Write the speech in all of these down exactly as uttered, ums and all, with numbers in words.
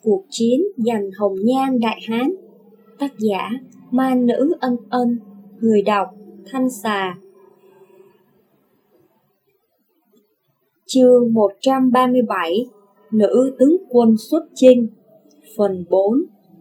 Cuộc chiến giành hồng nhan Đại Hán. Tác giả Ma Nữ Ân Ân. Người đọc Thanh Xà. Chương một trăm ba mươi bảy. Nữ tướng quân xuất chinh. Phần bốn.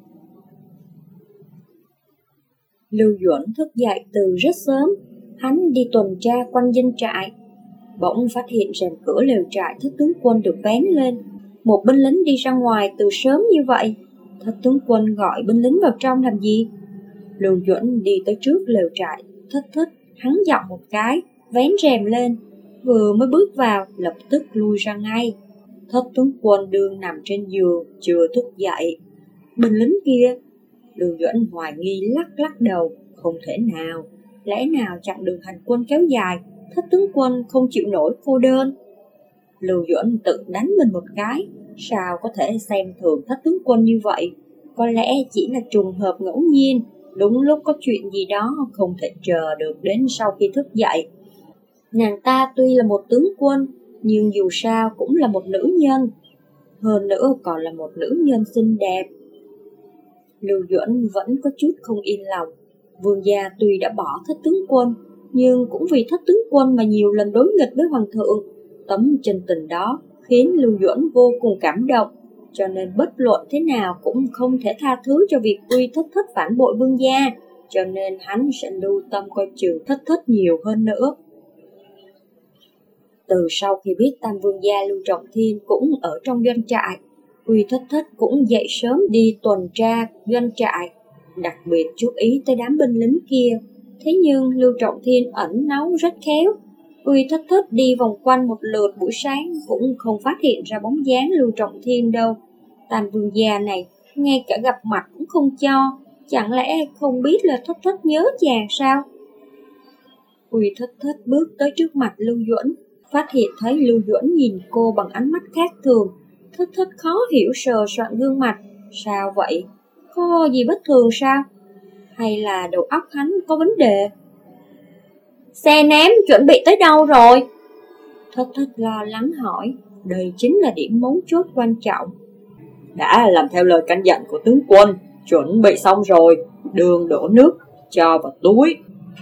Lưu Duẩn thức dậy từ rất sớm. Hắn đi tuần tra quanh doanh trại, bỗng phát hiện rèm cửa lều trại thất tướng quân được vén lên. Một binh lính đi ra ngoài từ sớm như vậy. Thất tướng quân gọi binh lính vào trong làm gì? Lưu Duẩn đi tới trước lều trại thất thất, hắn giọng một cái, vén rèm lên. Vừa mới bước vào, lập tức lui ra ngay. Thất tướng quân đương nằm trên giường, chưa thức dậy. Binh lính kia, Lưu Duẩn hoài nghi lắc lắc đầu. Không thể nào, lẽ nào chặng đường hành quân kéo dài, thất tướng quân không chịu nổi cô đơn? Lưu Duẩn tự đánh mình một cái. Sao có thể xem thường thất tướng quân như vậy? Có lẽ chỉ là trùng hợp ngẫu nhiên, đúng lúc có chuyện gì đó không thể chờ được đến sau khi thức dậy. Nàng ta tuy là một tướng quân, nhưng dù sao cũng là một nữ nhân, hơn nữa còn là một nữ nhân xinh đẹp. Lưu Duẩn vẫn có chút không yên lòng. Vương gia tuy đã bỏ thất tướng quân, nhưng cũng vì thất tướng quân mà nhiều lần đối nghịch với hoàng thượng. Tấm chân tình đó khiến Lưu Duẩn vô cùng cảm động, cho nên bất luận thế nào cũng không thể tha thứ cho việc Uy Thất Thất phản bội vương gia, cho nên hắn sẽ lưu tâm coi chừng Thất Thất nhiều hơn nữa. Từ sau khi biết Tam vương gia Lưu Trọng Thiên cũng ở trong doanh trại, Uy Thất Thất cũng dậy sớm đi tuần tra doanh trại, đặc biệt chú ý tới đám binh lính kia. Thế nhưng Lưu Trọng Thiên ẩn náu rất khéo. Uy Thất Thất đi vòng quanh một lượt buổi sáng cũng không phát hiện ra bóng dáng Lưu Trọng Thiên đâu. Tam vương gia này ngay cả gặp mặt cũng không cho, chẳng lẽ không biết là Thất Thất nhớ chàng sao? Uy Thất Thất bước tới trước mặt Lưu Duẩn, phát hiện thấy Lưu Duẩn nhìn cô bằng ánh mắt khác thường. Thất Thất khó hiểu sờ soạn gương mặt. Sao vậy? Có gì bất thường sao? Hay là đầu óc hắn có vấn đề? Xe ném chuẩn bị tới đâu rồi? Thất Thất lo lắng hỏi. Đây chính là điểm mấu chốt quan trọng. Đã làm theo lời căn dặn của tướng quân, chuẩn bị xong rồi, đường đổ nước, cho vào túi.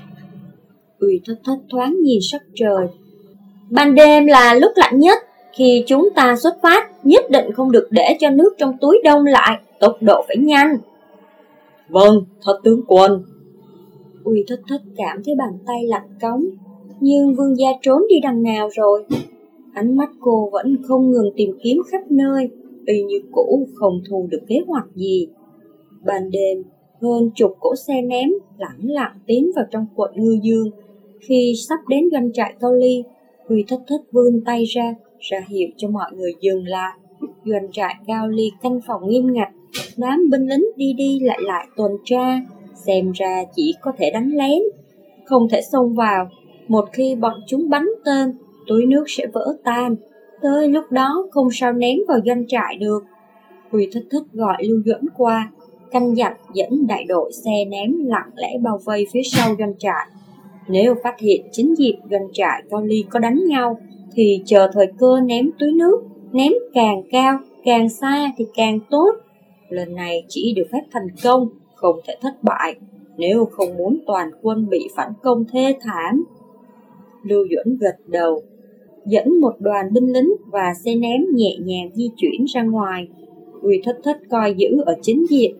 Uy Thất Thất thoáng nhìn sắc trời. Ban đêm là lúc lạnh nhất, khi chúng ta xuất phát, nhất định không được để cho nước trong túi đông lại, tốc độ phải nhanh. Vâng, thất tướng quân. Uy Thất Thất cảm thấy bàn tay lạnh cống. Nhưng vương gia trốn đi đằng nào rồi? Ánh mắt cô vẫn không ngừng tìm kiếm khắp nơi, y như cũ không thu được kế hoạch gì. Ban đêm, hơn chục cỗ xe ném lẳng lặng tiến vào trong quận Ngư Dương. Khi sắp đến doanh trại Cao Ly, Uy Thất Thất vươn tay ra, ra hiệu cho mọi người dừng lại. Doanh trại Cao Ly canh phòng nghiêm ngặt, đám binh lính đi đi lại lại tuần tra, xem ra chỉ có thể đánh lén, không thể xông vào. Một khi bọn chúng bắn tên, túi nước sẽ vỡ tan, tới lúc đó không sao ném vào doanh trại được. Uy Thất Thất gọi Lưu Duẩn qua, căn dặn dẫn đại đội xe ném lặng lẽ bao vây phía sau doanh trại. Nếu phát hiện chính dịp doanh trại Cao Ly có đánh nhau, thì chờ thời cơ ném túi nước, ném càng cao, càng xa thì càng tốt. Lần này chỉ được phép thành công, không thể thất bại, nếu không muốn toàn quân bị phản công thê thảm. Lưu Duẩn gật đầu, dẫn một đoàn binh lính và xe ném nhẹ nhàng di chuyển ra ngoài. Uy Thất Thất coi giữ ở chính diện,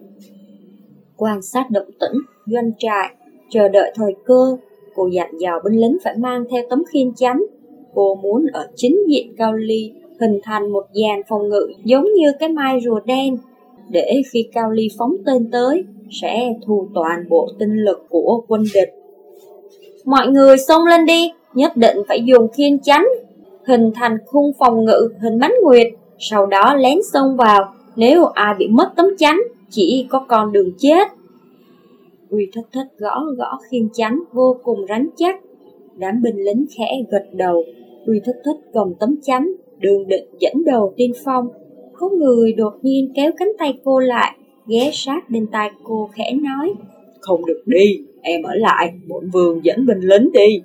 quan sát động tĩnh doanh trại, chờ đợi thời cơ. Cô dặn dò binh lính phải mang theo tấm khiên chắn. Cô muốn ở chính diện Cao Ly hình thành một dàn phòng ngự giống như cái mai rùa đen, để khi Cao Ly phóng tên tới sẽ thu toàn bộ tinh lực của quân địch. Mọi người xông lên đi, nhất định phải dùng khiên chắn, hình thành khung phòng ngự hình bánh nguyệt, sau đó lén xông vào. Nếu ai bị mất tấm chắn, chỉ có con đường chết. Uy Thất Thất gõ gõ khiên chắn vô cùng rắn chắc. Đám binh lính khẽ gật đầu. Uy Thất Thất cầm tấm chắn, đường định dẫn đầu tiên phong. Có người đột nhiên kéo cánh tay cô lại, ghé sát bên tai cô khẽ nói. Không được đi, em ở lại, bổn vương dẫn binh lính đi.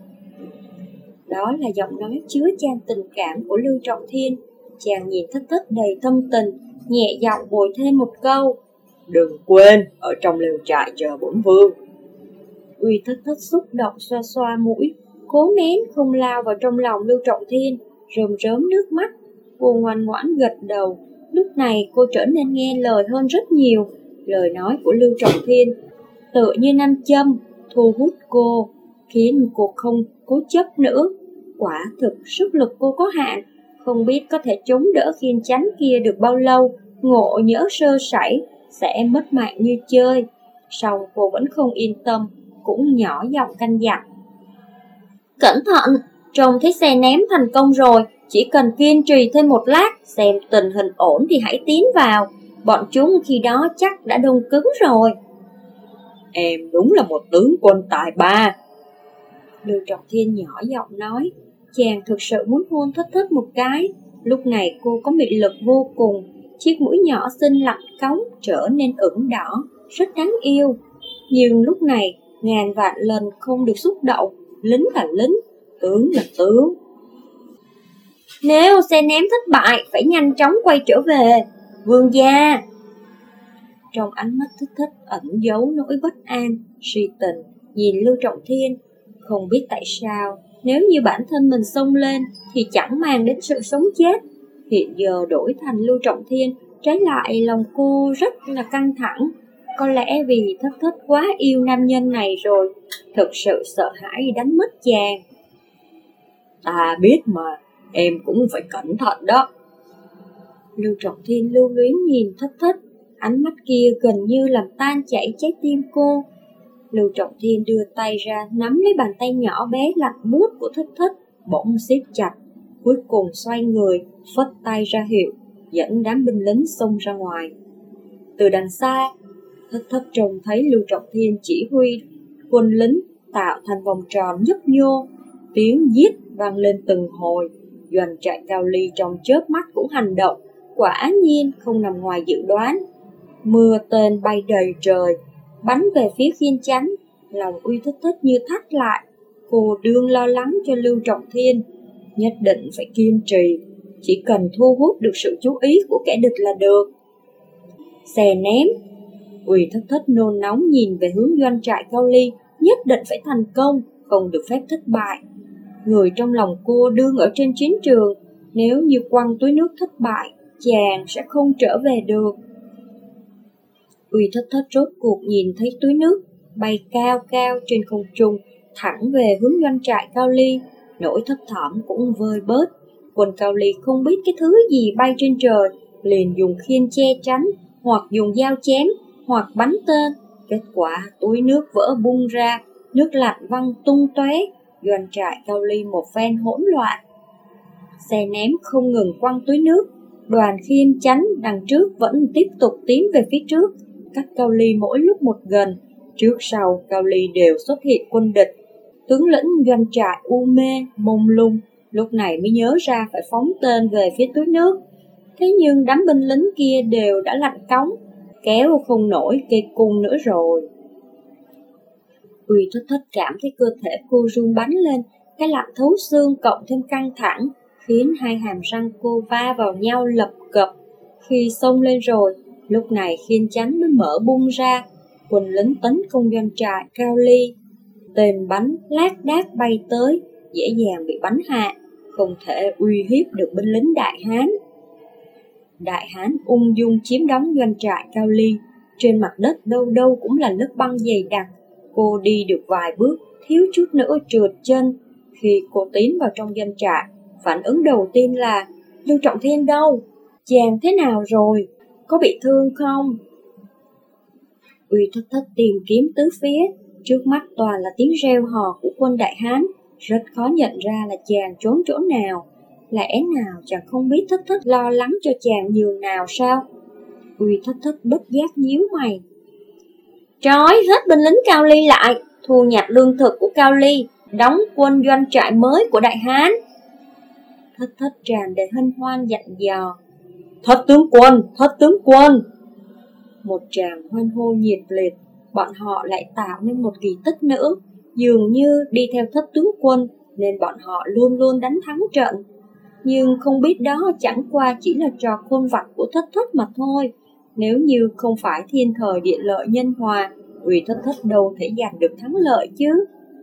Đó là giọng nói chứa chan tình cảm của Lưu Trọng Thiên. Chàng nhìn Thất Thất đầy thâm tình, nhẹ giọng bồi thêm một câu. Đừng quên, ở trong lều trại chờ bổn vương. Uy Thất Thất xúc động xoa xoa mũi, cố nén không lao vào trong lòng Lưu Trọng Thiên, rơm rớm nước mắt. Cô ngoan ngoãn gật đầu. Lúc này cô trở nên nghe lời hơn rất nhiều. Lời nói của Lưu Trọng Thiên tựa như nam châm, thu hút cô, khiến cô không cố chấp nữa. Quả thực sức lực cô có hạn, không biết có thể chống đỡ khiên chắn kia được bao lâu. Ngộ nhỡ sơ sẩy sẽ mất mạng như chơi. Song cô vẫn không yên tâm, cũng nhỏ giọng căn dặn. Cẩn thận, trông thấy xe ném thành công rồi, chỉ cần kiên trì thêm một lát, xem tình hình ổn thì hãy tiến vào. Bọn chúng khi đó chắc đã đông cứng rồi. Em đúng là một tướng quân tài ba. Lưu Trọng Thiên nhỏ giọng nói. Chàng thực sự muốn hôn Thất Thất một cái. Lúc này cô có mị lực vô cùng. Chiếc mũi nhỏ xinh lạnh cống trở nên ửng đỏ, rất đáng yêu. Nhưng lúc này ngàn vạn lần không được xúc động. Lính là lính, tướng là tướng. Nếu xe ném thất bại, phải nhanh chóng quay trở về. Vương gia. Trong ánh mắt Thất Thất ẩn giấu nỗi bất an, suy tình, nhìn Lưu Trọng Thiên. Không biết tại sao, nếu như bản thân mình xông lên thì chẳng mang đến sự sống chết. Hiện giờ đổi thành Lưu Trọng Thiên, trái lại lòng cô rất là căng thẳng. Có lẽ vì Thất Thất quá yêu nam nhân này rồi, thực sự sợ hãi đánh mất chàng. Ta biết mà, em cũng phải cẩn thận đó. Lưu Trọng Thiên lưu luyến nhìn Thất Thất, ánh mắt kia gần như làm tan chảy trái tim cô. Lưu Trọng Thiên đưa tay ra nắm lấy bàn tay nhỏ bé lạnh buốt của Thất Thất, bỗng siết chặt, cuối cùng xoay người, phất tay ra hiệu, dẫn đám binh lính xông ra ngoài. Từ đằng xa, Thất Thất trông thấy Lưu Trọng Thiên chỉ huy quân lính tạo thành vòng tròn nhấp nhô, tiếng giết vang lên từng hồi. Doanh trại Cao Ly trong chớp mắt cũng hành động, quả nhiên không nằm ngoài dự đoán. Mưa tên bay đầy trời, bắn về phía khiên chắn. Lòng Uy Thất Thất như thắt lại. Cô đương lo lắng cho Lưu Trọng Thiên, nhất định phải kiên trì, chỉ cần thu hút được sự chú ý của kẻ địch là được. Xè ném. Uy Thất Thất nôn nóng nhìn về hướng doanh trại Cao Ly, nhất định phải thành công, không được phép thất bại. Người trong lòng cô đương ở trên chiến trường, nếu như quăng túi nước thất bại, chàng sẽ không trở về được. Uy Thất Thất rốt cuộc nhìn thấy túi nước bay cao cao trên không trung, thẳng về hướng doanh trại Cao Ly. Nỗi thấp thỏm cũng vơi bớt. Quân Cao Ly không biết cái thứ gì bay trên trời, liền dùng khiên che chắn, hoặc dùng dao chém, hoặc bắn tên. Kết quả túi nước vỡ bung ra, nước lạnh văng tung tóe. Doanh trại Cao Ly một phen hỗn loạn. Xe ném không ngừng quăng túi nước. Đoàn khiên chắn đằng trước vẫn tiếp tục tiến về phía trước, cách Cao Ly mỗi lúc một gần. Trước sau Cao Ly đều xuất hiện quân địch. Tướng lĩnh doanh trại u mê, mông lung, lúc này mới nhớ ra phải phóng tên về phía túi nước. Thế nhưng đám binh lính kia đều đã lạnh cống, kéo không nổi cây cung nữa rồi. Uy Thất Thất cảm thấy cơ thể cô run bắn lên, cái lạnh thấu xương cộng thêm căng thẳng, khiến hai hàm răng cô va vào nhau lập cập. Khi xông lên rồi, lúc này khiên chắn mới mở bung ra. Quân lính tấn công doanh trại Cao Ly. Tên bắn lác đác bay tới, dễ dàng bị bắn hạ, không thể uy hiếp được binh lính Đại Hán. Đại Hán ung dung chiếm đóng doanh trại Cao Ly. Trên mặt đất đâu đâu cũng là lớp băng dày đặc. Cô đi được vài bước, thiếu chút nữa trượt chân. Khi cô tiến vào trong doanh trại, phản ứng đầu tiên là: Lưu Trọng Thiên đâu? Chàng thế nào rồi? Có bị thương không? Uy Thất Thất tìm kiếm tứ phía, trước mắt toàn là tiếng reo hò của quân Đại Hán, rất khó nhận ra là chàng trốn chỗ nào. Lẽ nào chàng không biết Thất Thất lo lắng cho chàng nhường nào sao? Uy Thất Thất bất giác nhíu mày. Trói hết binh lính Cao Ly lại, thu nhặt lương thực của Cao Ly, đóng quân doanh trại mới của Đại Hán. Thất Thất tràn đầy hân hoan dặn dò. Thất tướng quân, thất tướng quân. Một tràng hoan hô nhiệt liệt, bọn họ lại tạo nên một kỳ tích nữa. Dường như đi theo Thất tướng quân nên bọn họ luôn luôn đánh thắng trận. nhưng không biết đó chẳng qua chỉ là trò khôn vặt của Thất Thất mà thôi. Nếu như không phải thiên thời địa lợi nhân hòa, Uy Thất Thất đâu thể giành được thắng lợi chứ.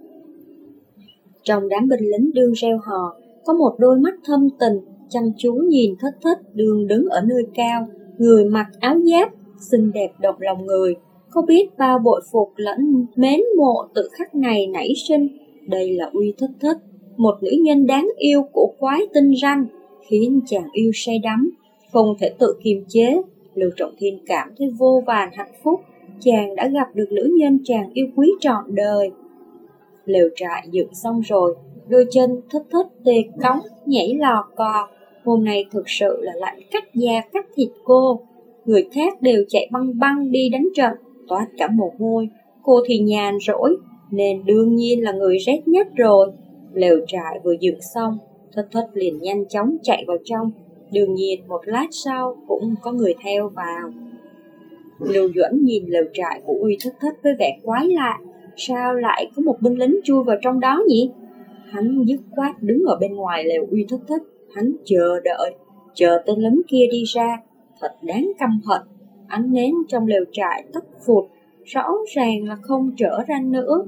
Trong đám binh lính đương reo hò, có một đôi mắt thâm tình, chăm chú nhìn Thất Thất đương đứng ở nơi cao, người mặc áo giáp, xinh đẹp động lòng người. Không biết bao bội phục lẫn mến mộ tự khắc này nảy sinh. Đây là Uy Thất Thất, một nữ nhân đáng yêu cổ quái tinh ranh, khiến chàng yêu say đắm, không thể tự kiềm chế. Lưu Trọng Thiên cảm thấy vô vàn hạnh phúc, chàng đã gặp được nữ nhân chàng yêu quý trọn đời. Lều trại dựng xong rồi, đôi chân Thất Thất tê cóng, nhảy lò cò. Hôm nay thực sự là lạnh cắt da cắt thịt cô. Người khác đều chạy băng băng đi đánh trận, toát cả mồ hôi. Cô thì nhàn rỗi, nên đương nhiên là người rét nhất rồi. Lều trại vừa dựng xong, Thất Thất liền nhanh chóng chạy vào trong. Đương nhiên một lát sau cũng có người theo vào. Lưu Duẫn nhìn lều trại của Uy Thất Thất với vẻ quái lạ. Sao lại có một binh lính chui vào trong đó nhỉ? Hắn dứt khoát đứng ở bên ngoài lều Uy Thất Thất. Hắn chờ đợi, chờ tên lính kia đi ra. Thật đáng căm hận. Ánh nến trong lều trại tắt phụt, rõ ràng là không trở ra nữa.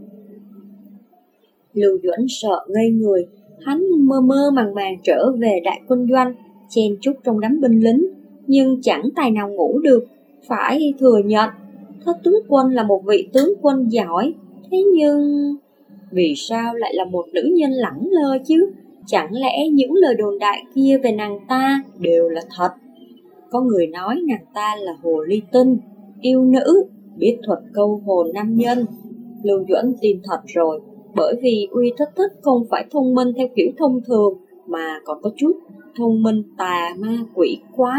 Lưu Duẫn sợ ngây người. Hắn mơ mơ màng màng trở về đại quân doanh, chen chúc trong đám binh lính, nhưng chẳng tài nào ngủ được. Phải thừa nhận, Thất tướng quân là một vị tướng quân giỏi. Thế nhưng, vì sao lại là một nữ nhân lẳng lơ chứ? Chẳng lẽ những lời đồn đại kia về nàng ta đều là thật? Có người nói nàng ta là hồ ly tinh, yêu nữ, biết thuật câu hồn nam nhân. Lưu Duẫn tin thật rồi, bởi vì Uy Thất Thất không phải thông minh theo kiểu thông thường, mà còn có chút thông minh tà ma quỷ quái.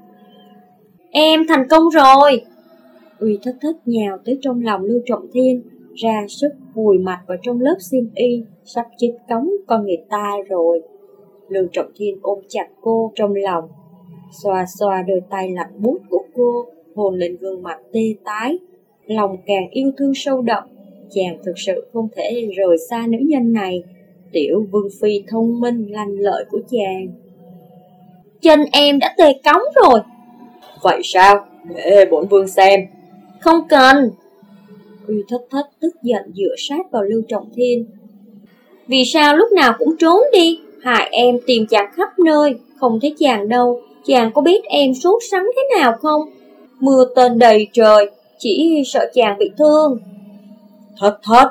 Em thành công rồi! Uy Thất Thất nhào tới trong lòng Lưu Trọng Thiên, ra sức vùi mặt vào trong lớp xiêm y, sắp chết cống con người ta rồi. Lưu Trọng Thiên ôm chặt cô trong lòng, xoa xoa đôi tay lạnh buốt của cô, hôn lên gương mặt tê tái. Lòng càng yêu thương sâu đậm, chàng thực sự không thể rời xa nữ nhân này, tiểu vương phi thông minh lanh lợi của chàng. Chân em đã tê cống rồi. Vậy sao? Để bổn vương xem. Không cần. Uy Thất Thất tức giận dựa sát vào Lưu Trọng Thiên. Vì sao lúc nào cũng trốn đi, hại em tìm chàng khắp nơi, không thấy chàng đâu. Chàng có biết em sốt sắng thế nào không? Mưa tên đầy trời, chỉ sợ chàng bị thương. Thất Thất.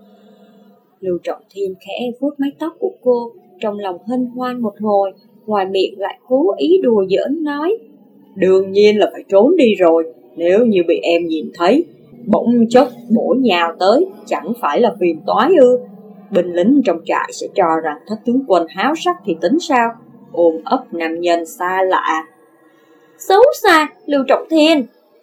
Lưu Trọng Thiên khẽ vuốt mái tóc của cô, trong lòng hân hoan một hồi, ngoài miệng lại cố ý đùa giỡn nói. Đương nhiên là phải trốn đi rồi, nếu như bị em nhìn thấy, bỗng chốc bổ nhào tới, chẳng phải là phiền toái ư? Binh lính trong trại sẽ cho rằng Thất tướng quân háo sắc thì tính sao? Ôm ấp nam nhân xa lạ. Xấu xa, Lưu Trọng Thiên.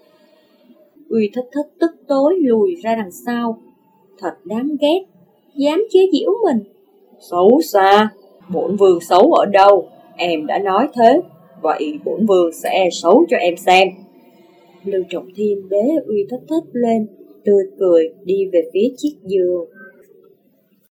Uy Thất Thất tức tối lùi ra đằng sau. Thật đáng ghét, dám chế giễu mình. Xấu xa? Bổn vương xấu ở đâu? Em đã nói thế, vậy bổn vương sẽ xấu cho em xem. Lưu Trọng Thiên bế Uy Thất Thất lên, tươi cười đi về phía chiếc giường.